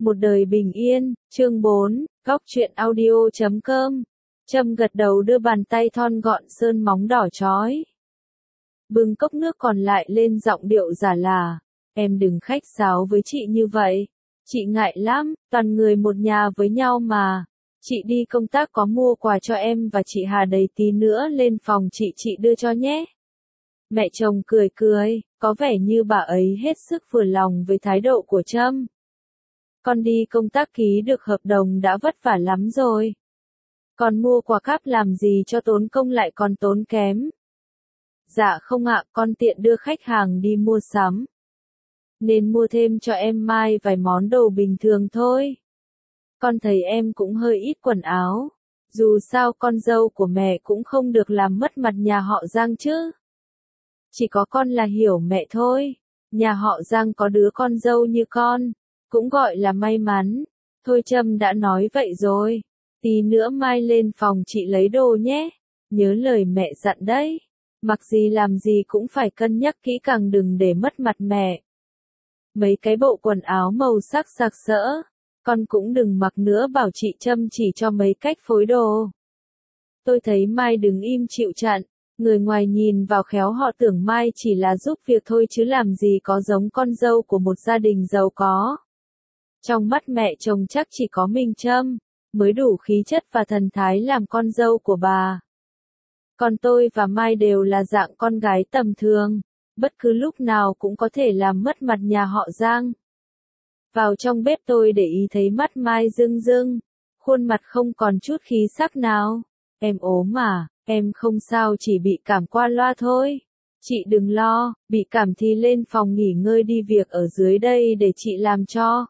Một đời bình yên, chương 4, góc truyện audio.com. Trâm gật đầu đưa bàn tay thon gọn sơn móng đỏ chói. Bưng cốc nước còn lại lên giọng điệu giả là, em đừng khách sáo với chị như vậy. Chị ngại lắm, toàn người một nhà với nhau mà. Chị đi công tác có mua quà cho em và chị Hà đầy tí nữa lên phòng chị đưa cho nhé. Mẹ chồng cười cười, có vẻ như bà ấy hết sức vừa lòng với thái độ của Trâm. Con đi công tác ký được hợp đồng đã vất vả lắm rồi. Còn mua quà cáp làm gì cho tốn công lại còn tốn kém. Dạ không ạ, con tiện đưa khách hàng đi mua sắm. Nên mua thêm cho em Mai vài món đồ bình thường thôi. Con thấy em cũng hơi ít quần áo. Dù sao con dâu của mẹ cũng không được làm mất mặt nhà họ Giang chứ. Chỉ có con là hiểu mẹ thôi. Nhà họ Giang có đứa con dâu như con, cũng gọi là may mắn. Thôi Trâm đã nói vậy rồi. Tí nữa Mai lên phòng chị lấy đồ nhé. Nhớ lời mẹ dặn đấy. Mặc gì làm gì cũng phải cân nhắc kỹ càng đừng để mất mặt mẹ. Mấy cái bộ quần áo màu sắc sặc sỡ, con cũng đừng mặc nữa bảo chị Trâm chỉ cho mấy cách phối đồ. Tôi thấy Mai đứng im chịu trận, người ngoài nhìn vào khéo họ tưởng Mai chỉ là giúp việc thôi chứ làm gì có giống con dâu của một gia đình giàu có. Trong mắt mẹ chồng chắc chỉ có mình Trâm mới đủ khí chất và thần thái làm con dâu của bà. Còn tôi và Mai đều là dạng con gái tầm thường, bất cứ lúc nào cũng có thể làm mất mặt nhà họ Giang. Vào trong bếp tôi để ý thấy mắt Mai rưng rưng, khuôn mặt không còn chút khí sắc nào. Em ốm à, em không sao chỉ bị cảm qua loa thôi. Chị đừng lo, bị cảm thì lên phòng nghỉ ngơi đi việc ở dưới đây để chị làm cho.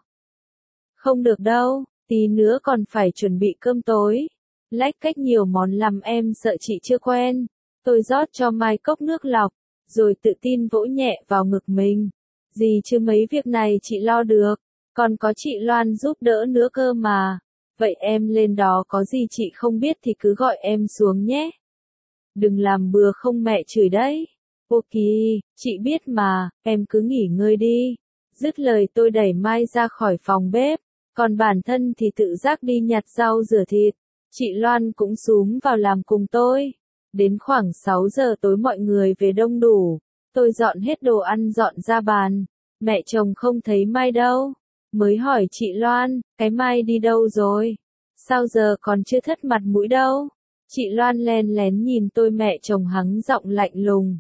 Không được đâu, tí nữa còn phải chuẩn bị cơm tối. Lách cách nhiều món làm em sợ chị chưa quen. Tôi rót cho Mai cốc nước lọc, rồi tự tin vỗ nhẹ vào ngực mình. Gì chứ mấy việc này chị lo được, còn có chị Loan giúp đỡ nữa cơ mà. Vậy em lên đó có gì chị không biết thì cứ gọi em xuống nhé. Đừng làm bừa không mẹ chửi đấy. Ok, chị biết mà, em cứ nghỉ ngơi đi. Dứt lời tôi đẩy Mai ra khỏi phòng bếp, còn bản thân thì tự giác đi nhặt rau rửa thịt. Chị Loan cũng xúm vào làm cùng tôi. Đến khoảng 6 giờ tối mọi người về đông đủ. Tôi dọn hết đồ ăn dọn ra bàn. Mẹ chồng không thấy Mai đâu. Mới hỏi chị Loan, cái Mai đi đâu rồi? Sao giờ còn chưa thất mặt mũi đâu? Chị Loan len lén nhìn tôi mẹ chồng hắng giọng lạnh lùng.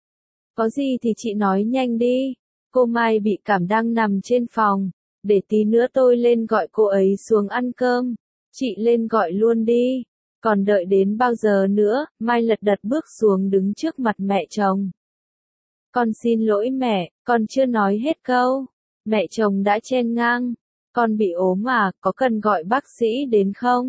Có gì thì chị nói nhanh đi. Cô Mai bị cảm đang nằm trên phòng. Để tí nữa tôi lên gọi cô ấy xuống ăn cơm. Chị lên gọi luôn đi. Còn đợi đến bao giờ nữa, Mai lật đật bước xuống đứng trước mặt mẹ chồng. Con xin lỗi mẹ, con chưa nói hết câu. Mẹ chồng đã chen ngang. Con bị ốm à, có cần gọi bác sĩ đến không?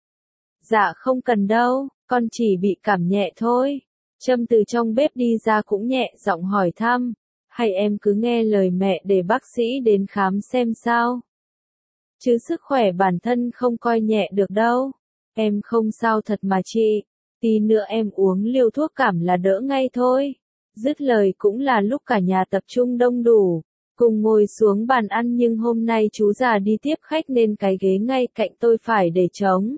Dạ không cần đâu, con chỉ bị cảm nhẹ thôi. Trâm từ trong bếp đi ra cũng nhẹ giọng hỏi thăm. Hay em cứ nghe lời mẹ để bác sĩ đến khám xem sao? Chứ sức khỏe bản thân không coi nhẹ được đâu. Em không sao thật mà chị. Tí nữa em uống liều thuốc cảm là đỡ ngay thôi. Dứt lời cũng là lúc cả nhà tập trung đông đủ. Cùng ngồi xuống bàn ăn nhưng hôm nay chú già đi tiếp khách nên cái ghế ngay cạnh tôi phải để trống.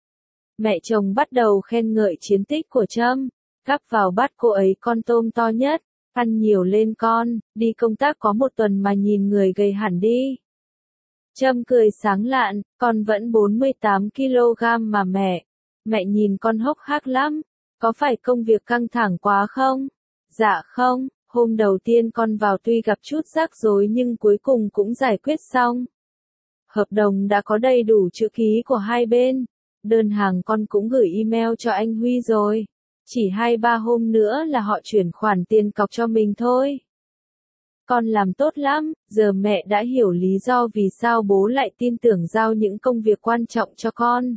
Mẹ chồng bắt đầu khen ngợi chiến tích của Trâm. Gắp vào bát cô ấy con tôm to nhất. Ăn nhiều lên con, đi công tác có 1 tuần mà nhìn người gầy hẳn đi. Trâm cười sáng lạn, con vẫn 48 kg mà mẹ. Mẹ nhìn con hốc hác lắm. Có phải công việc căng thẳng quá không? Dạ không, hôm đầu tiên con vào tuy gặp chút rắc rối nhưng cuối cùng cũng giải quyết xong. Hợp đồng đã có đầy đủ chữ ký của hai bên. Đơn hàng con cũng gửi email cho anh Huy rồi. Chỉ 2-3 hôm nữa là họ chuyển khoản tiền cọc cho mình thôi. Con làm tốt lắm, giờ mẹ đã hiểu lý do vì sao bố lại tin tưởng giao những công việc quan trọng cho con.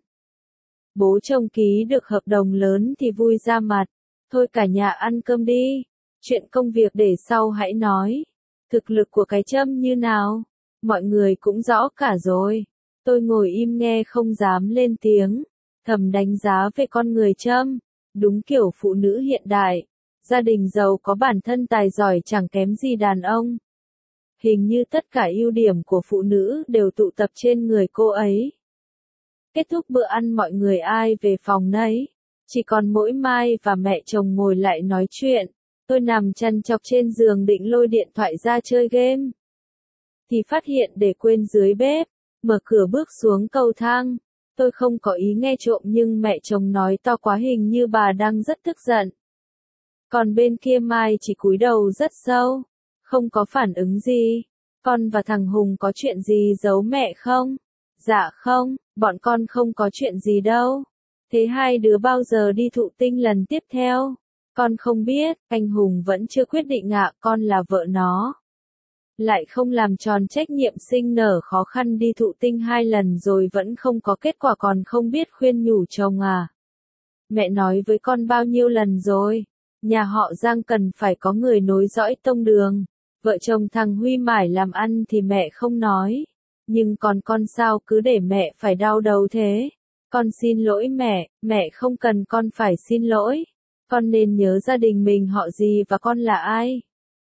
Bố chồng ký được hợp đồng lớn thì vui ra mặt. Thôi cả nhà ăn cơm đi. Chuyện công việc để sau hãy nói. Thực lực của cái Trâm như nào? Mọi người cũng rõ cả rồi. Tôi ngồi im nghe không dám lên tiếng. Thầm đánh giá về con người Trâm. Đúng kiểu phụ nữ hiện đại. Gia đình giàu có bản thân tài giỏi chẳng kém gì đàn ông. hình như tất cả ưu điểm của phụ nữ đều tụ tập trên người cô ấy. Kết thúc bữa ăn mọi người ai về phòng nấy, chỉ còn mỗi Mai và mẹ chồng ngồi lại nói chuyện. Tôi nằm chăn chọc trên giường định lôi điện thoại ra chơi game, thì phát hiện để quên dưới bếp, mở cửa bước xuống cầu thang. Tôi không có ý nghe trộm nhưng mẹ chồng nói to quá hình như bà đang rất tức giận. Còn bên kia Mai chỉ cúi đầu rất sâu, không có phản ứng gì. Con và thằng Hùng có chuyện gì giấu mẹ không? Dạ không, bọn con không có chuyện gì đâu. Thế hai đứa bao giờ đi thụ tinh lần tiếp theo? Con không biết, anh Hùng vẫn chưa quyết định ạ, con là vợ nó. Lại không làm tròn trách nhiệm sinh nở khó khăn đi thụ tinh 2 lần rồi vẫn không có kết quả còn không biết khuyên nhủ chồng à. Mẹ nói với con bao nhiêu lần rồi, nhà họ Giang cần phải có người nối dõi tông đường. Vợ chồng thằng Huy mải làm ăn thì mẹ không nói. Nhưng còn con sao cứ để mẹ phải đau đầu thế? Con xin lỗi mẹ không cần con phải xin lỗi. Con nên nhớ gia đình mình họ gì và con là ai.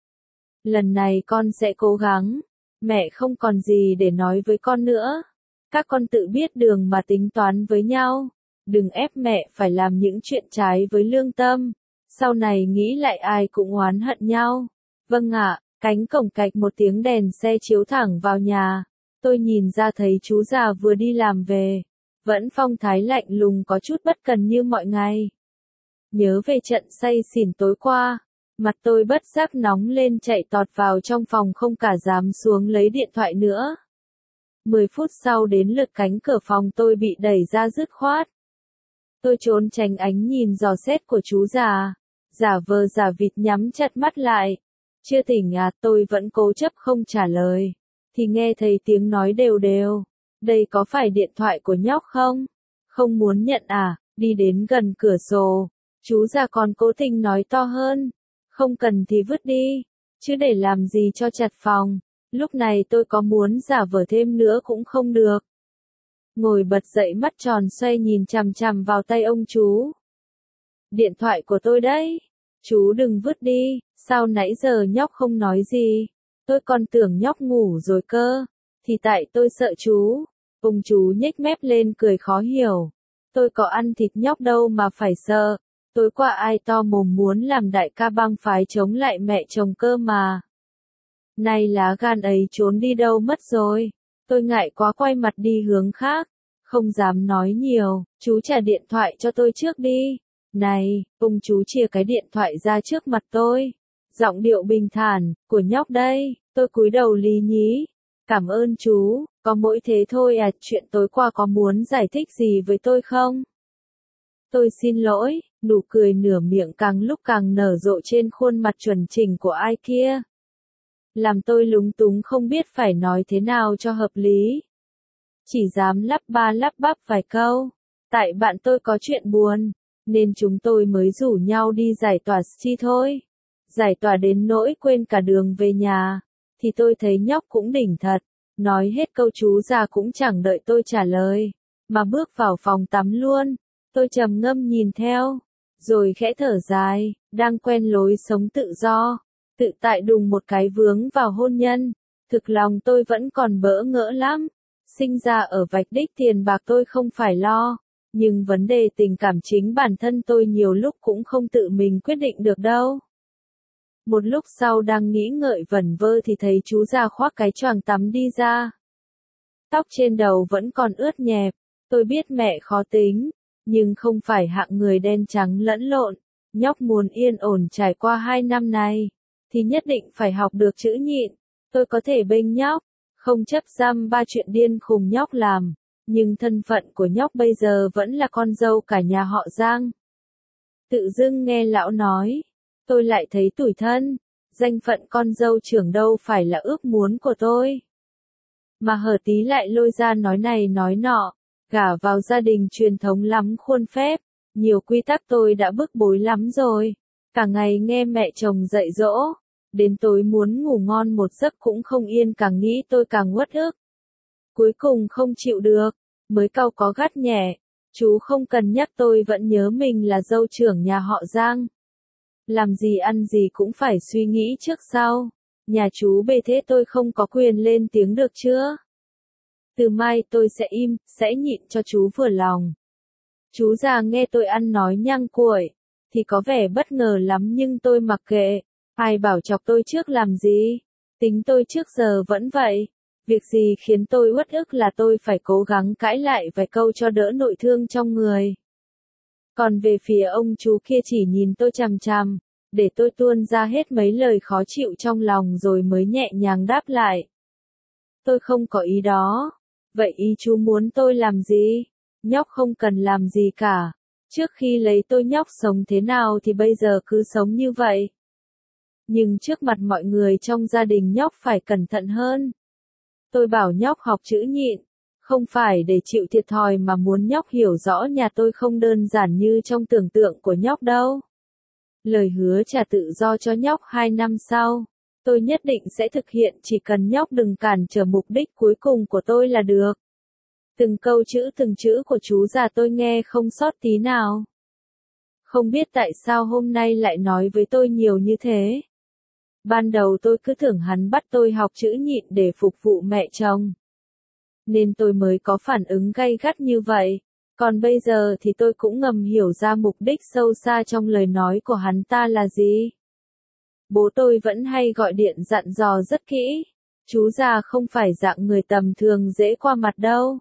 Lần này con sẽ cố gắng. Mẹ không còn gì để nói với con nữa. Các con tự biết đường mà tính toán với nhau. Đừng ép mẹ phải làm những chuyện trái với lương tâm. Sau này nghĩ lại ai cũng oán hận nhau. Vâng ạ, cánh cổng cạch một tiếng đèn xe chiếu thẳng vào nhà. Tôi nhìn ra thấy chú già vừa đi làm về. Vẫn phong thái lạnh lùng có chút bất cần như mọi ngày. Nhớ về trận say xỉn tối qua. Mặt tôi bất giác nóng lên chạy tọt vào trong phòng không cả dám xuống lấy điện thoại nữa. 10 phút sau đến lượt cánh cửa phòng tôi bị đẩy ra dứt khoát. Tôi trốn tránh ánh nhìn dò xét của chú già. Giả vờ giả vịt nhắm chặt mắt lại. Chưa tỉnh à, tôi vẫn cố chấp không trả lời. Thì nghe thấy tiếng nói đều đều. Đây có phải điện thoại của nhóc không? Không muốn nhận à, đi đến gần cửa sổ. Chú già còn cố tình nói to hơn. Không cần thì vứt đi. Chứ để làm gì cho chặt phòng. Lúc này tôi có muốn giả vờ thêm nữa cũng không được. Ngồi bật dậy mắt tròn xoay nhìn chằm chằm vào tay ông chú. Điện thoại của tôi đấy. Chú đừng vứt đi, sao nãy giờ nhóc không nói gì. Tôi còn tưởng nhóc ngủ rồi cơ. Thì tại tôi sợ chú. Ông chú nhếch mép lên cười khó hiểu. Tôi có ăn thịt nhóc đâu mà phải sợ. Tối qua ai to mồm muốn làm đại ca bang phái chống lại mẹ chồng cơ mà. Nay lá gan ấy trốn đi đâu mất rồi. Tôi ngại quá quay mặt đi hướng khác. Không dám nói nhiều, chú trả điện thoại cho tôi trước đi. Này, ông chú chìa cái điện thoại ra trước mặt tôi. Giọng điệu bình thản, của nhóc đây. Tôi cúi đầu lý nhí. Cảm ơn chú, có mỗi thế thôi à, chuyện tối qua có muốn giải thích gì với tôi không? Tôi xin lỗi, nụ cười nửa miệng càng lúc càng nở rộ trên khuôn mặt chuẩn chỉnh của ai kia. Làm tôi lúng túng không biết phải nói thế nào cho hợp lý. Chỉ dám lắp ba lắp bắp vài câu. Tại bạn tôi có chuyện buồn, nên chúng tôi mới rủ nhau đi giải tỏa chi thôi. Giải tỏa đến nỗi quên cả đường về nhà. Thì tôi thấy nhóc cũng đỉnh thật. Nói hết câu chú già cũng chẳng đợi tôi trả lời. Mà bước vào phòng tắm luôn. Tôi trầm ngâm nhìn theo. Rồi khẽ thở dài. Đang quen lối sống tự do. Tự tại đùng một cái vướng vào hôn nhân. Thực lòng tôi vẫn còn bỡ ngỡ lắm. Sinh ra ở vạch đích tiền bạc tôi không phải lo. Nhưng vấn đề tình cảm chính bản thân tôi nhiều lúc cũng không tự mình quyết định được đâu. Một lúc sau đang nghĩ ngợi vẩn vơ thì thấy chú già khoác cái choàng tắm đi ra. Tóc trên đầu vẫn còn ướt nhẹp. Tôi biết mẹ khó tính, nhưng không phải hạng người đen trắng lẫn lộn. Nhóc muốn yên ổn trải qua 2 năm này, thì nhất định phải học được chữ nhịn. Tôi có thể bênh nhóc, không chấp giam ba chuyện điên khùng nhóc làm. Nhưng thân phận của nhóc bây giờ vẫn là con dâu cả nhà họ Giang. Tự dưng nghe lão nói, tôi lại thấy tủi thân. Danh phận con dâu trưởng đâu phải là ước muốn của tôi. Mà hở tí lại lôi ra nói này nói nọ. Gả vào gia đình truyền thống lắm khuôn phép. Nhiều quy tắc tôi đã bức bối lắm rồi. Cả ngày nghe mẹ chồng dạy dỗ. Đến tối muốn ngủ ngon một giấc cũng không yên, càng nghĩ tôi càng uất ức. Cuối cùng không chịu được, mới cau có gắt nhẹ. Chú không cần nhắc, tôi vẫn nhớ mình là dâu trưởng nhà họ Giang. Làm gì ăn gì cũng phải suy nghĩ trước sau. Nhà chú bề thế tôi không có quyền lên tiếng được chưa? Từ mai tôi sẽ im, sẽ nhịn cho chú vừa lòng. Chú già nghe tôi ăn nói nhăng cuội, thì có vẻ bất ngờ lắm nhưng tôi mặc kệ. Ai bảo chọc tôi trước làm gì? Tính tôi trước giờ vẫn vậy. Việc gì khiến tôi uất ức là tôi phải cố gắng cãi lại vài câu cho đỡ nội thương trong người. Còn về phía ông chú kia chỉ nhìn tôi chằm chằm, để tôi tuôn ra hết mấy lời khó chịu trong lòng rồi mới nhẹ nhàng đáp lại. Tôi không có ý đó. Vậy ý chú muốn tôi làm gì? Nhóc không cần làm gì cả. Trước khi lấy tôi nhóc sống thế nào thì bây giờ cứ sống như vậy. Nhưng trước mặt mọi người trong gia đình nhóc phải cẩn thận hơn. Tôi bảo nhóc học chữ nhịn, không phải để chịu thiệt thòi mà muốn nhóc hiểu rõ nhà tôi không đơn giản như trong tưởng tượng của nhóc đâu. Lời hứa trả tự do cho nhóc 2 năm sau, tôi nhất định sẽ thực hiện chỉ cần nhóc đừng cản trở mục đích cuối cùng của tôi là được. Từng câu từng chữ của chú già tôi nghe không sót tí nào. Không biết tại sao hôm nay lại nói với tôi nhiều như thế. Ban đầu tôi cứ tưởng hắn bắt tôi học chữ nhịn để phục vụ mẹ chồng. Nên tôi mới có phản ứng gay gắt như vậy. Còn bây giờ thì tôi cũng ngầm hiểu ra mục đích sâu xa trong lời nói của hắn ta là gì. Bố tôi vẫn hay gọi điện dặn dò rất kỹ. Chú già không phải dạng người tầm thường dễ qua mặt đâu.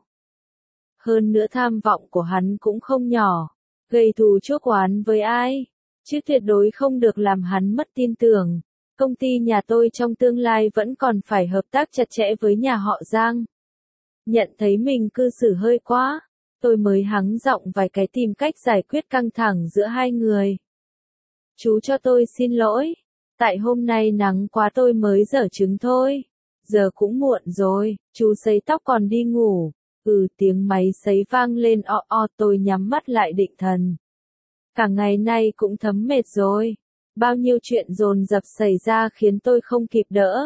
Hơn nữa tham vọng của hắn cũng không nhỏ. Gây thù chuốc oán với ai. Chứ tuyệt đối không được làm hắn mất tin tưởng. Công ty nhà tôi trong tương lai vẫn còn phải hợp tác chặt chẽ với nhà họ Giang. Nhận thấy mình cư xử hơi quá, tôi mới hắng giọng vài cái tìm cách giải quyết căng thẳng giữa hai người. Chú cho tôi xin lỗi, tại hôm nay nắng quá tôi mới dở trứng thôi. Giờ cũng muộn rồi, chú sấy tóc còn đi ngủ. Tiếng máy sấy vang lên tôi nhắm mắt lại định thần. Cả ngày nay cũng thấm mệt rồi. Bao nhiêu chuyện dồn dập xảy ra khiến tôi không kịp đỡ.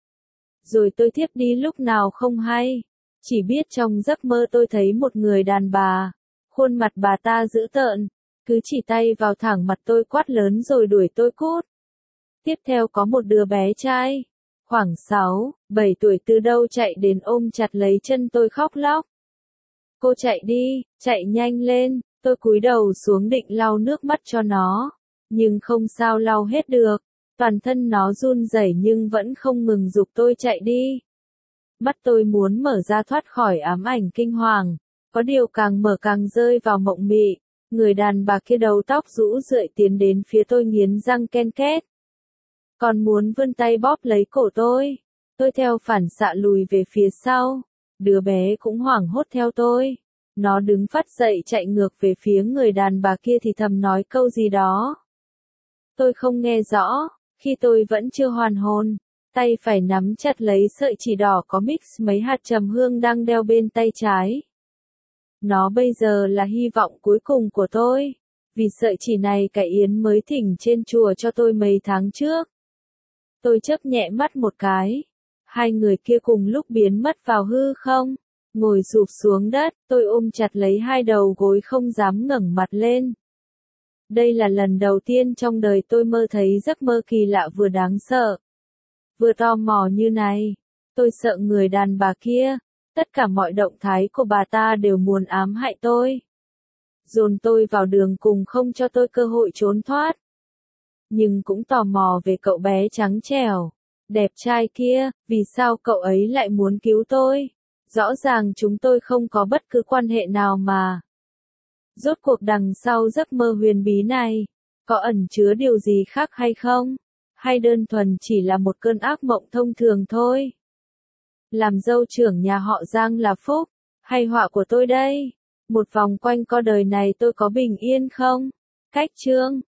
Rồi tôi thiếp đi lúc nào không hay. Chỉ biết trong giấc mơ tôi thấy một người đàn bà. Khuôn mặt bà ta dữ tợn. Cứ chỉ tay vào thẳng mặt tôi quát lớn rồi đuổi tôi cút. Tiếp theo có một đứa bé trai. Khoảng 6, 7 tuổi từ đâu chạy đến ôm chặt lấy chân tôi khóc lóc. Cô chạy đi, chạy nhanh lên. Tôi cúi đầu xuống định lau nước mắt cho nó. Nhưng không sao lau hết được. Toàn thân nó run rẩy nhưng vẫn không ngừng giục tôi chạy đi. Mắt tôi muốn mở ra thoát khỏi ám ảnh kinh hoàng. Có điều càng mở càng rơi vào mộng mị. Người đàn bà kia đầu tóc rũ rượi tiến đến phía tôi nghiến răng ken két. Còn muốn vươn tay bóp lấy cổ tôi. Tôi theo phản xạ lùi về phía sau. Đứa bé cũng hoảng hốt theo tôi. Nó đứng phắt dậy chạy ngược về phía người đàn bà kia thì thầm nói câu gì đó. Tôi không nghe rõ, khi tôi vẫn chưa hoàn hồn, tay phải nắm chặt lấy sợi chỉ đỏ có mix mấy hạt trầm hương đang đeo bên tay trái. Nó bây giờ là hy vọng cuối cùng của tôi, vì sợi chỉ này cải Yến mới thỉnh trên chùa cho tôi mấy tháng trước. Tôi chớp nhẹ mắt một cái, hai người kia cùng lúc biến mất vào hư không, ngồi rụp xuống đất, tôi ôm chặt lấy hai đầu gối không dám ngẩng mặt lên. Đây là lần đầu tiên trong đời tôi mơ thấy giấc mơ kỳ lạ vừa đáng sợ, vừa tò mò như này. Tôi sợ người đàn bà kia, tất cả mọi động thái của bà ta đều muốn ám hại tôi. Dồn tôi vào đường cùng không cho tôi cơ hội trốn thoát. Nhưng cũng tò mò về cậu bé trắng trẻo, đẹp trai kia, vì sao cậu ấy lại muốn cứu tôi? Rõ ràng chúng tôi không có bất cứ quan hệ nào mà. Rốt cuộc đằng sau giấc mơ huyền bí này, có ẩn chứa điều gì khác hay không? Hay đơn thuần chỉ là một cơn ác mộng thông thường thôi? Làm dâu trưởng nhà họ Giang là phúc, hay họa của tôi đây? Một vòng quanh co đời này tôi có bình yên không? Cách chương